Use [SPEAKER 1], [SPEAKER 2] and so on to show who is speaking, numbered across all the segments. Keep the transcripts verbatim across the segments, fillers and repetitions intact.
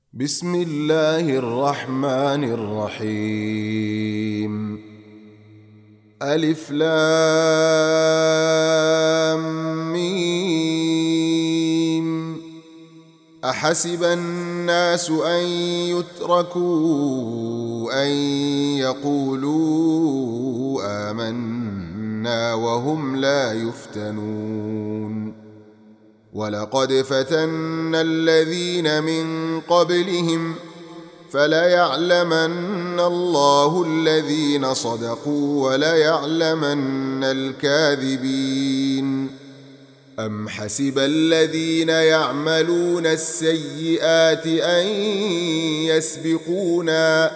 [SPEAKER 1] بسم الله الرحمن الرحيم. ألف لام ميم. أحسب الناس أن يتركوا أن يقولوا آمنا وهم لا يفتنون. ولقد فتنا الذين من قبلهم فليعلمن الله الذين صدقوا وليعلمن الكاذبين. أم حسب الذين يعملون السيئات أن يسبقونا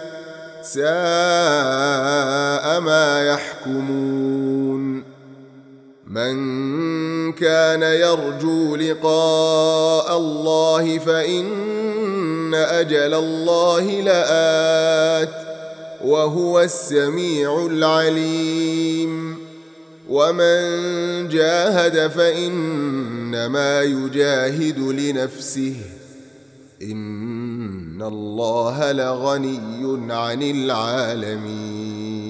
[SPEAKER 1] ساء ما يحكمون. من كان يرجو لقاء الله فإن أجل الله لآت وهو السميع العليم. ومن جاهد فإنما يجاهد لنفسه إن الله لغني عن العالمين.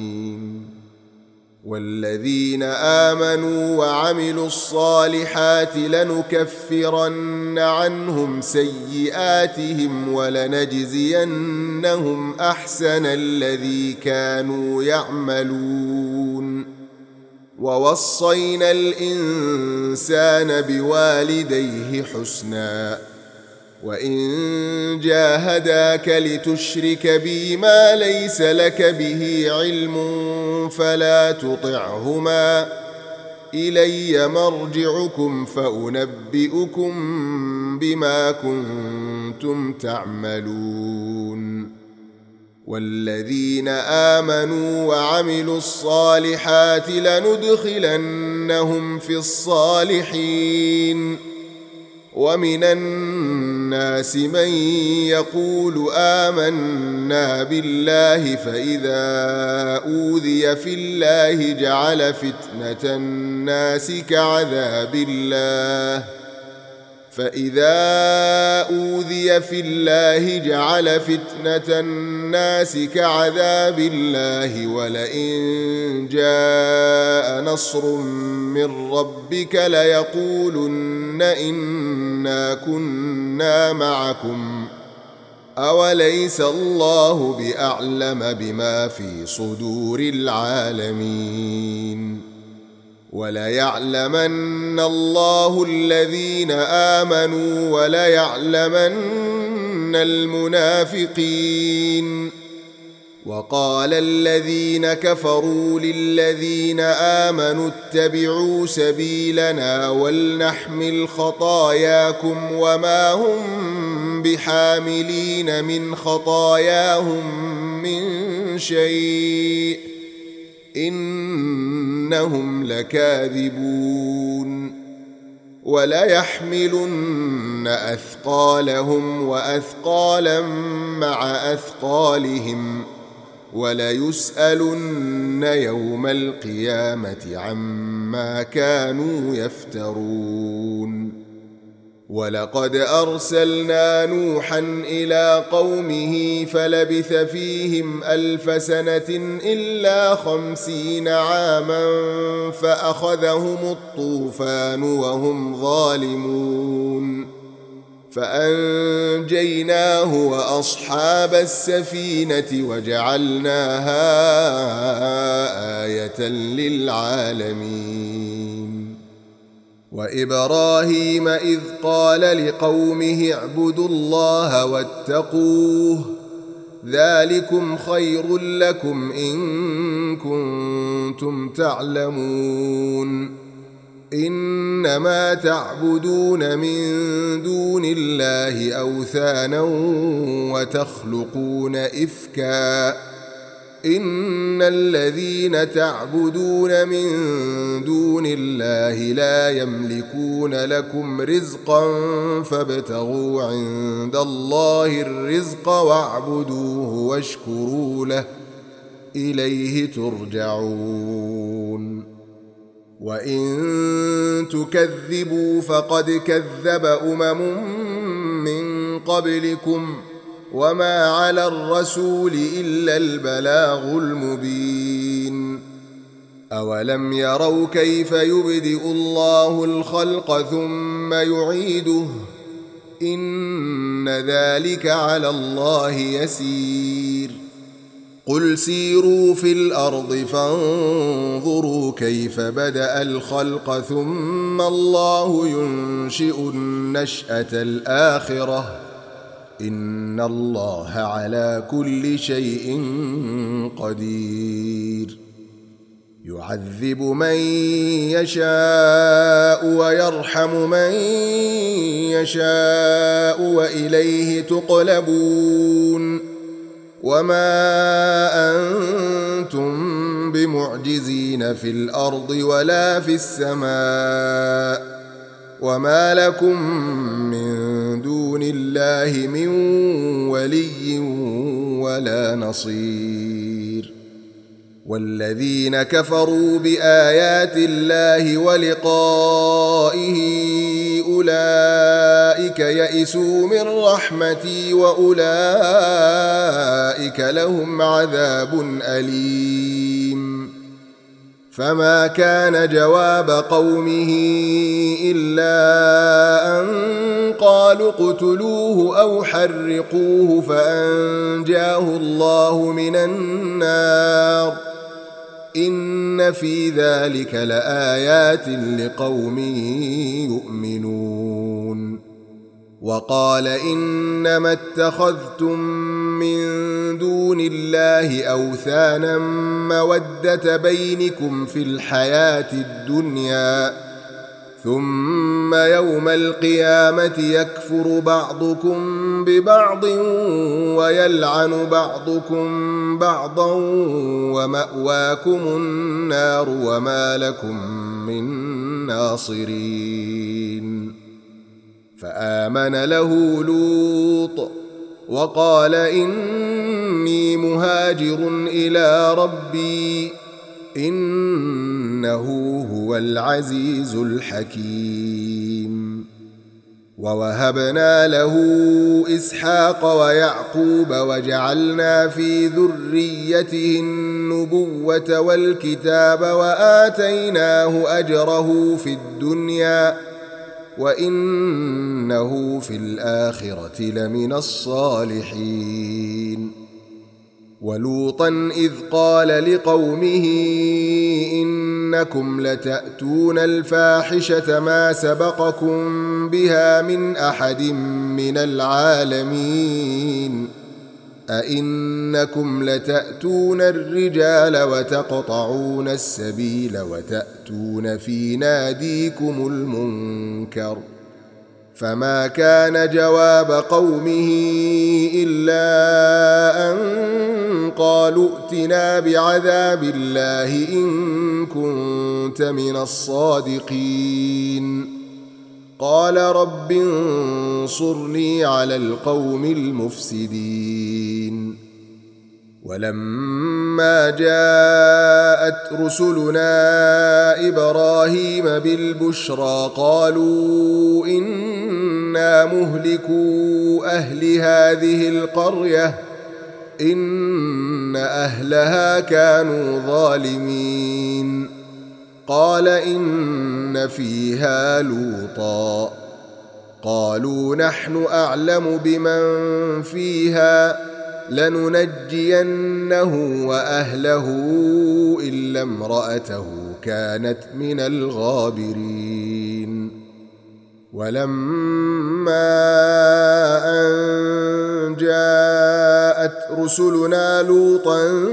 [SPEAKER 1] والذين آمنوا وعملوا الصالحات لنكفرن عنهم سيئاتهم ولنجزينهم أحسن الذي كانوا يعملون. ووصينا الإنسان بوالديه حسنا وإن جاهداك لتشرك بي ما ليس لك به علم فلا تطعهما إلي مرجعكم فأنبئكم بما كنتم تعملون. والذين آمنوا وعملوا الصالحات لندخلنهم في الصالحين. ومن الناس من يقول آمنا بالله فإذا أوذي في الله جعل فتنة الناس كعذاب الله فإذا أوذي في الله جعل فتنة الناس كعذاب الله ولئن جاء نصر من ربك ليقولن إنا كنا معكم أوليس الله بأعلم بما في صدور العالمين. وليعلمن الله الذين آمنوا وليعلمن المنافقين. وقال الذين كفروا للذين آمنوا اتبعوا سبيلنا ولنحمل خطاياكم وما هم بحاملين من خطاياهم من شيء إنهم لكاذبون. وليحملن أثقالهم وأثقالا مع أثقالهم وليسألن يوم القيامة عما كانوا يفترون. ولقد أرسلنا نوحا إلى قومه فلبث فيهم ألف سنة إلا خمسين عاما فأخذهم الطوفان وهم ظالمون فأنجيناه وأصحاب السفينة وجعلناها آية للعالمين. وإبراهيم إذ قال لقومه اعبدوا الله واتقوه ذلكم خير لكم إن كنتم تعلمون. إنما تعبدون من دون الله أوثانا وتخلقون إفكا إن الذين تعبدون من دون الله لا يملكون لكم رزقا فابتغوا عند الله الرزق واعبدوه واشكروا له إليه ترجعون. وإن تكذبوا فقد كذب أمم من قبلكم وما على الرسول إلا البلاغ المبين أولم يروا كيف يبدئ الله الخلق ثم يعيده إن ذلك على الله يسير قل سيروا في الأرض فانظروا كيف بدأ الخلق ثم الله ينشئ النشأة الآخرة إن الله على كل شيء قدير يعذب من يشاء ويرحم من يشاء وإليه تقلبون وما أنتم بمعجزين في الأرض ولا في السماء وما لكم من دون الله من ولي ولا نصير والذين كفروا بآيات الله ولقائه أولئك يئسوا من رحمتي وأولئك لهم عذاب أليم فما كان جواب قومه إلا أن قالوا اقتلوه أو حرقوه فأنجاه الله من النار إن في ذلك لآيات لقوم يؤمنون وقال إنما اتخذتم من دون الله أوثانا مودة بينكم في الحياة الدنيا ثم يوم القيامة يكفر بعضكم ببعض ويلعن بعضكم بعضا ومأواكم النار وما لكم من ناصرين فآمن له لوط وقال إني مهاجر إلى ربي إنه هو العزيز الحكيم ووهبنا له إسحاق ويعقوب وجعلنا في ذريته النبوة والكتاب وآتيناه أجره في الدنيا وإنه في الآخرة لمن الصالحين ولوطا إذ قال لقومه إنكم لتأتون الفاحشة ما سبقكم بها من أحد من العالمين أئنكم لتأتون الرجال وتقطعون السبيل وتأتون في ناديكم المنكر فما كان جواب قومه إلا أن قالوا ائتنا بعذاب الله إن كنت من الصادقين قال رب انصرني على القوم المفسدين ولما جاءت رسلنا إبراهيم بالبشرى قالوا إنا مهلكو أهل هذه القرية إن أهلها كانوا ظالمين قال إن فيها لوطا قالوا نحن أعلم بمن فيها لننجينه وأهله إلا امرأته كانت من الغابرين ولما أن جاءت رسلنا لوطا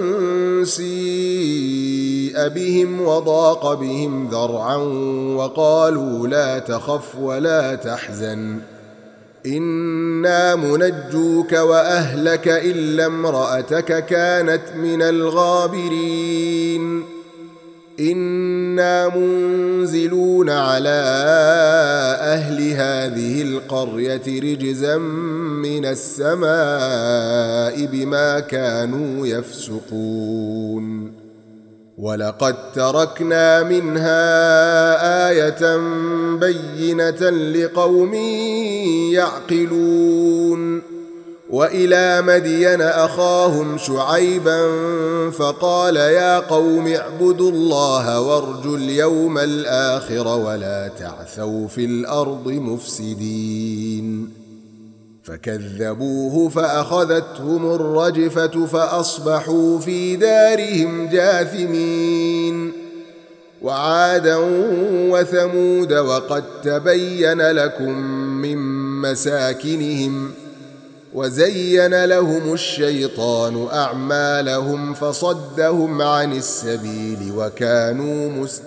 [SPEAKER 1] سيء بهم وضاق بهم ذرعا وقالوا لا تخف ولا تحزن إنا منجوك وأهلك إلا امرأتك كانت من الغابرين إنا منزلون على أهل هذه القرية رجزا من السماء بما كانوا يفسقون ولقد تركنا منها آية بينة لقوم يعقلون وإلى مدين أخاهم شعيبا فقال يا قوم اعبدوا الله وارجوا اليوم الآخر ولا تعثوا في الأرض مفسدين فكذبوه فأخذتهم الرجفة فأصبحوا في دارهم جاثمين وعادا وثمود وقد تبين لكم من مساكنهم وزين لهم الشيطان أعمالهم فصدهم عن السبيل وكانوا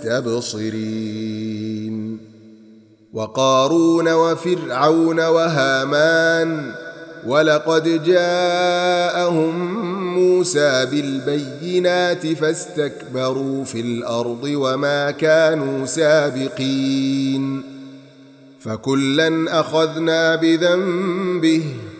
[SPEAKER 1] مستبصرين وقارون وفرعون وهامان ولقد جاءهم موسى بالبينات فاستكبروا في الأرض وما كانوا سابقين فكلا أخذنا بذنبه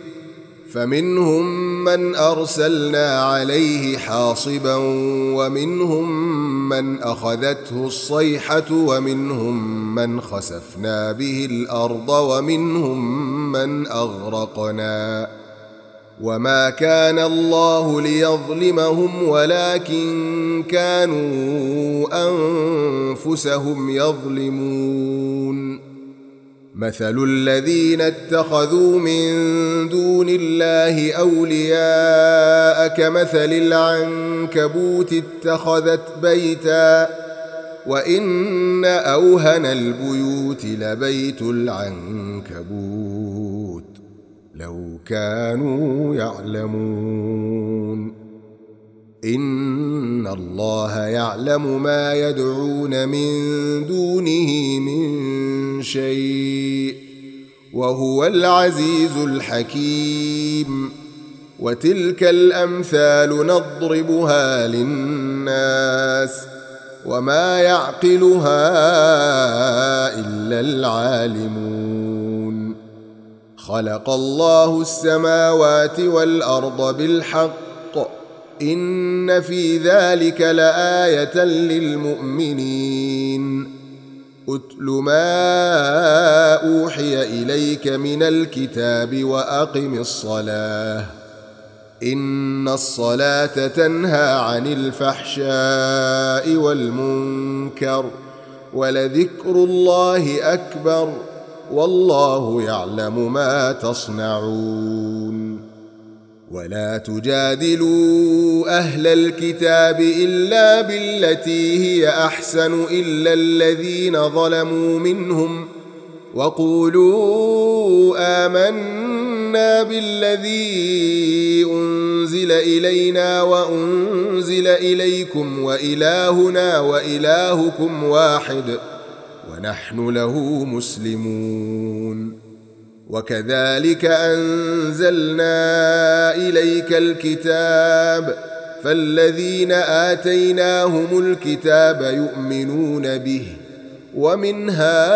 [SPEAKER 1] فمنهم من أرسلنا عليه حاصبا ومنهم من أخذته الصيحة ومنهم من خسفنا به الأرض ومنهم من أغرقنا وما كان الله ليظلمهم ولكن كانوا أنفسهم يظلمون مثل الذين اتخذوا من دون الله أولياء كمثل العنكبوت اتخذت بيتا وإن أوهن البيوت لبيت العنكبوت لو كانوا يعلمون إن الله يعلم ما يدعون من دونه من شيء وهو العزيز الحكيم وتلك الأمثال نضربها للناس وما يعقلها إلا العالمون خلق الله السماوات والأرض بالحق إن في ذلك لآية للمؤمنين أتل ما أوحي إليك من الكتاب وأقم الصلاة إن الصلاة تنهى عن الفحشاء والمنكر ولذكر الله أكبر والله يعلم ما تصنعون ولا تجادلوا أهل الكتاب إلا بالتي هي أحسن إلا الذين ظلموا منهم وقولوا آمنا بالذي أنزل إلينا وأنزل إليكم وإلهنا وإلهكم واحد ونحن له مسلمون وكذلك أنزلنا إليك الكتاب فالذين آتيناهم الكتاب يؤمنون به ومن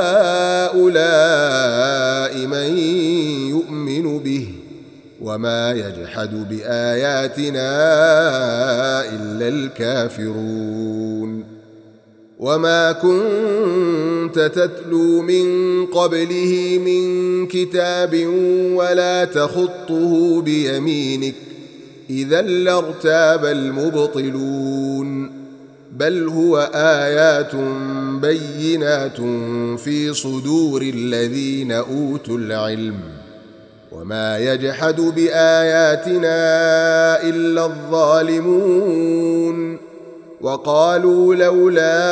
[SPEAKER 1] هؤلاء من يؤمن به وما يجحد بآياتنا إلا الكافرون وما كنت تتلو من قبله من كتاب ولا تخطه بيمينك إذا لارتاب المبطلون بل هو آيات بينات في صدور الذين أوتوا العلم وما يجحد بآياتنا إلا الظالمون وقالوا لولا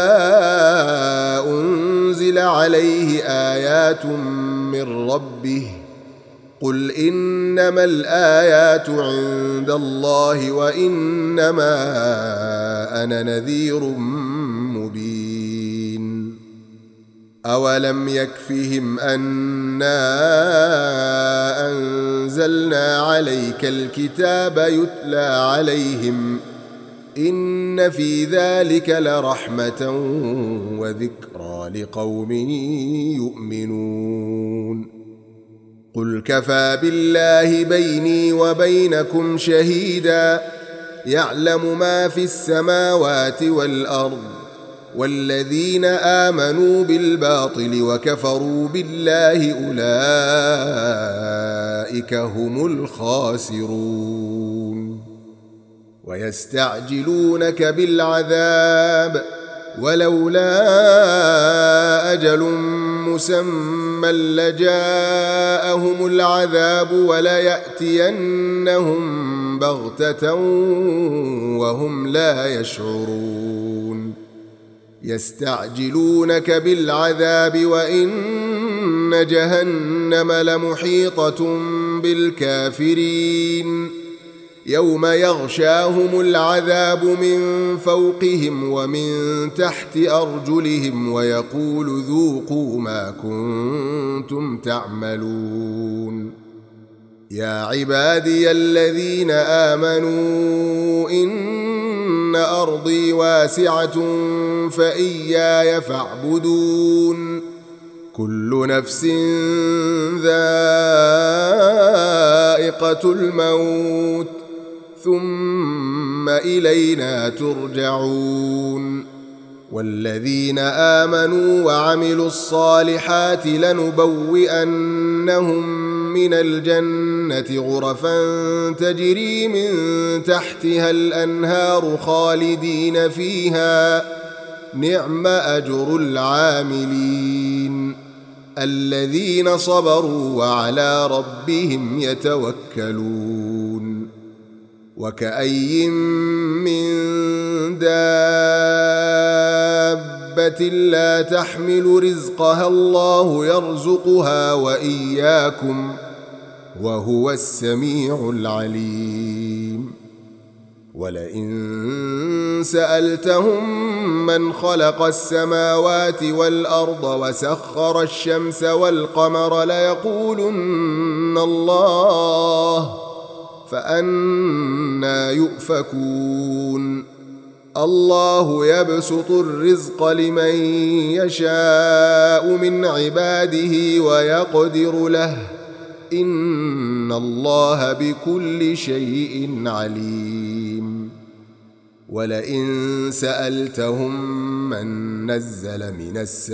[SPEAKER 1] أنزل عليه آيات من ربه قل إنما الآيات عند الله وإنما أنا نذير مبين أولم يكفهم أنا أنزلنا عليك الكتاب يتلى عليهم إن في ذلك لرحمة وذكرى لقوم يؤمنون قل كفى بالله بيني وبينكم شهيدا يعلم ما في السماوات والأرض والذين آمنوا بالباطل وكفروا بالله أولئك هم الخاسرون ويستعجلونك بالعذاب ولولا أجل مسمى لجاءهم العذاب وليأتينهم بغتة وهم لا يشعرون يستعجلونك بالعذاب وإن جهنم لمحيطة بالكافرين يوم يغشاهم العذاب من فوقهم ومن تحت أرجلهم ويقول ذوقوا ما كنتم تعملون يا عبادي الذين آمنوا إن أرضي واسعة فإياي فاعبدون كل نفس ذائقة الموت ثم إلينا ترجعون والذين آمنوا وعملوا الصالحات لنبوئنهم من الجنة غرفا تجري من تحتها الأنهار خالدين فيها نعم أجر العاملين الذين صبروا وعلى ربهم يتوكلون وكأي من دابة لا تحمل رزقها الله يرزقها وإياكم وهو السميع العليم ولئن سألتهم من خلق السماوات والأرض وسخر الشمس والقمر ليقولن الله فأنى يؤفكون الله يبسط الرزق لمن يشاء من عباده ويقدر له إن الله بكل شيء عليم ولئن سألتهم من نزل من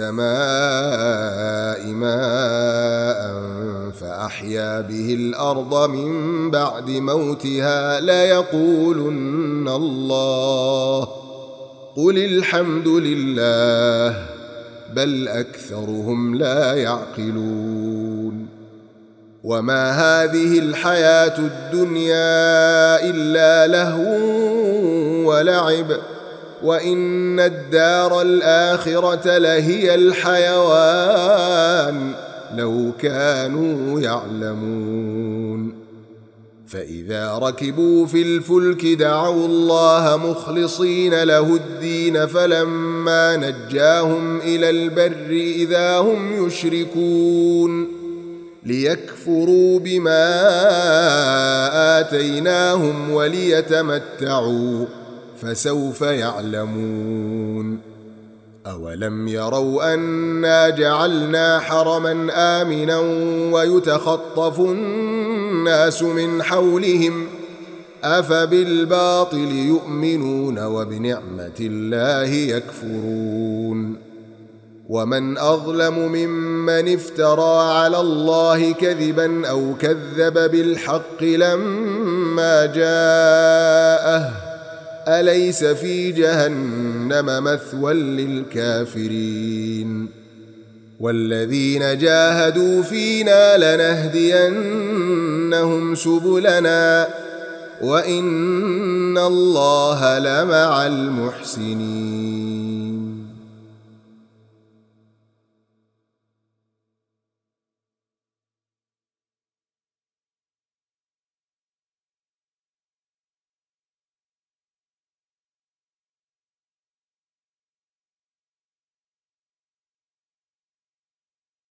[SPEAKER 1] السماء ماء فأحيا به الأرض من بعد موتها ليقولن الله قل الحمد لله بل أكثرهم لا يعقلون وما هذه الحياة الدنيا إلا لهو ولعب وإن الدار الآخرة لهي الحيوان لو كانوا يعلمون فإذا ركبوا في الفلك دعوا الله مخلصين له الدين فلما نجاهم إلى البر إذا هم يشركون ليكفروا بما آتيناهم وليتمتعوا فسوف يعلمون أولم يروا أنا جعلنا حرما آمنا ويتخطف الناس من حولهم أفبالباطل يؤمنون وبنعمة الله يكفرون ومن أظلم ممن افترى على الله كذبا أو كذب بالحق لما جاءه أليس في جهنم مثوى للكافرين والذين جاهدوا فينا لنهدينهم سبلنا وإن الله لمع المحسنين